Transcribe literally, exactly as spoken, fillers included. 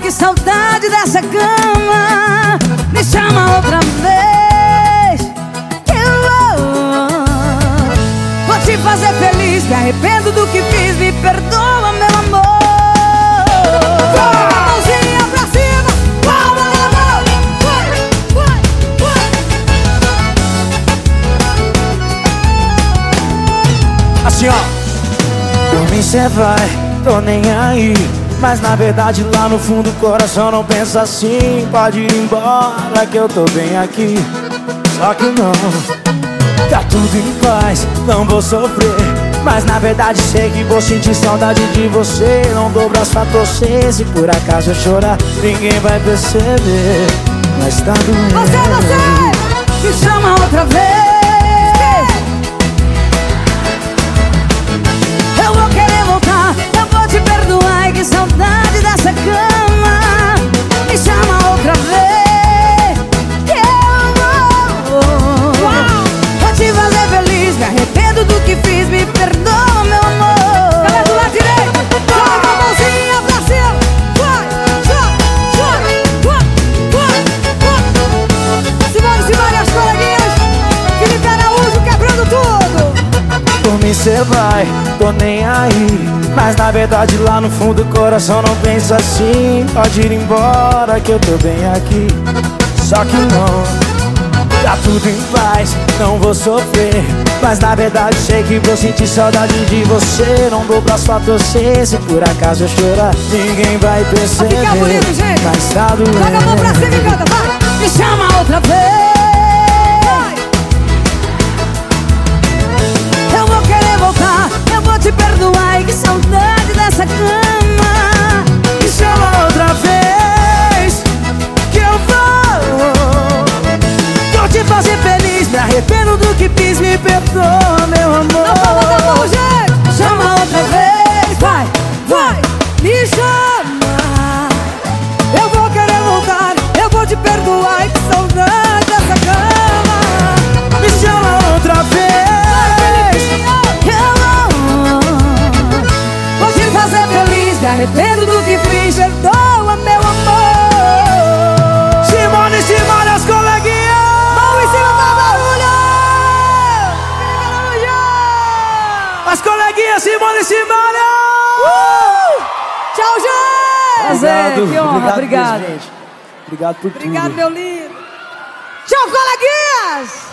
que saudade dessa cama. Me chama outra vez, que eu vou, vou te fazer feliz. Me arrependo do que fiz, me perdoa, meu amor. Mãozinha pra cima, palma na mão. Vai, vai, vai. Assim, ó. Por mim cê vai, tô nem aí. Mas na verdade lá no fundo o coração não pensa assim. Pode ir embora que eu tô bem aqui. Só que não, tá tudo em paz, não vou sofrer. Mas na verdade sei que vou sentir saudade de você. Não dou braço pra torcer, se por acaso eu chorar ninguém vai perceber. Mas tá doendo. Você, você, me chama outra vez. Eu vou querer voltar, eu vou te perdoar. E que saudade dessa cama. Me chama outra vez, que eu vou, vou te fazer feliz. Me arrependo do que fiz, me perdoa, meu amor. Galera do lado direito, joga a mãozinha pra cima. Vai, joga, joga, vai, vai, vai. Simone, Simone, as coleguinhas. Felipe Araújo quebrando tudo. Por mim cê vai, tô nem aí. Mas na verdade lá no fundo o coração não pensa assim. Pode ir embora que eu tô bem aqui. Só que não, tá tudo em paz, não vou sofrer. Mas na verdade sei que vou sentir saudade de você. Não dou braço pra torcer, se por acaso eu chorar ninguém vai perceber. Vai ficar bonito, gente. Mas tá doendo. Joga a mão pra cima e canta, vai. Me chama outra vez. Eu vou querer voltar, eu vou te perdoar. E que saudade dessa cama. Me chama outra vez, que eu vou, vou te fazer feliz. Me arrependo do que fiz, me perdoa, meu amor. Na palma da mão, gente. Chama outra vez, vai, vai. Me chama. Eu vou querer voltar, eu vou te perdoar. E que saudade dessa cama. Me chama outra vez. Me arrependo do que fiz, perdoa, meu amor. Simone, Simone, as coleguinhas. Mão em cima pra barulho. As coleguinhas, Simone, Simone. uh! Tchau, gente. Obrigado, que honra, obrigado, obrigado. gente. Obrigado por tudo. Obrigado, meu lindo. Tchau, coleguinhas.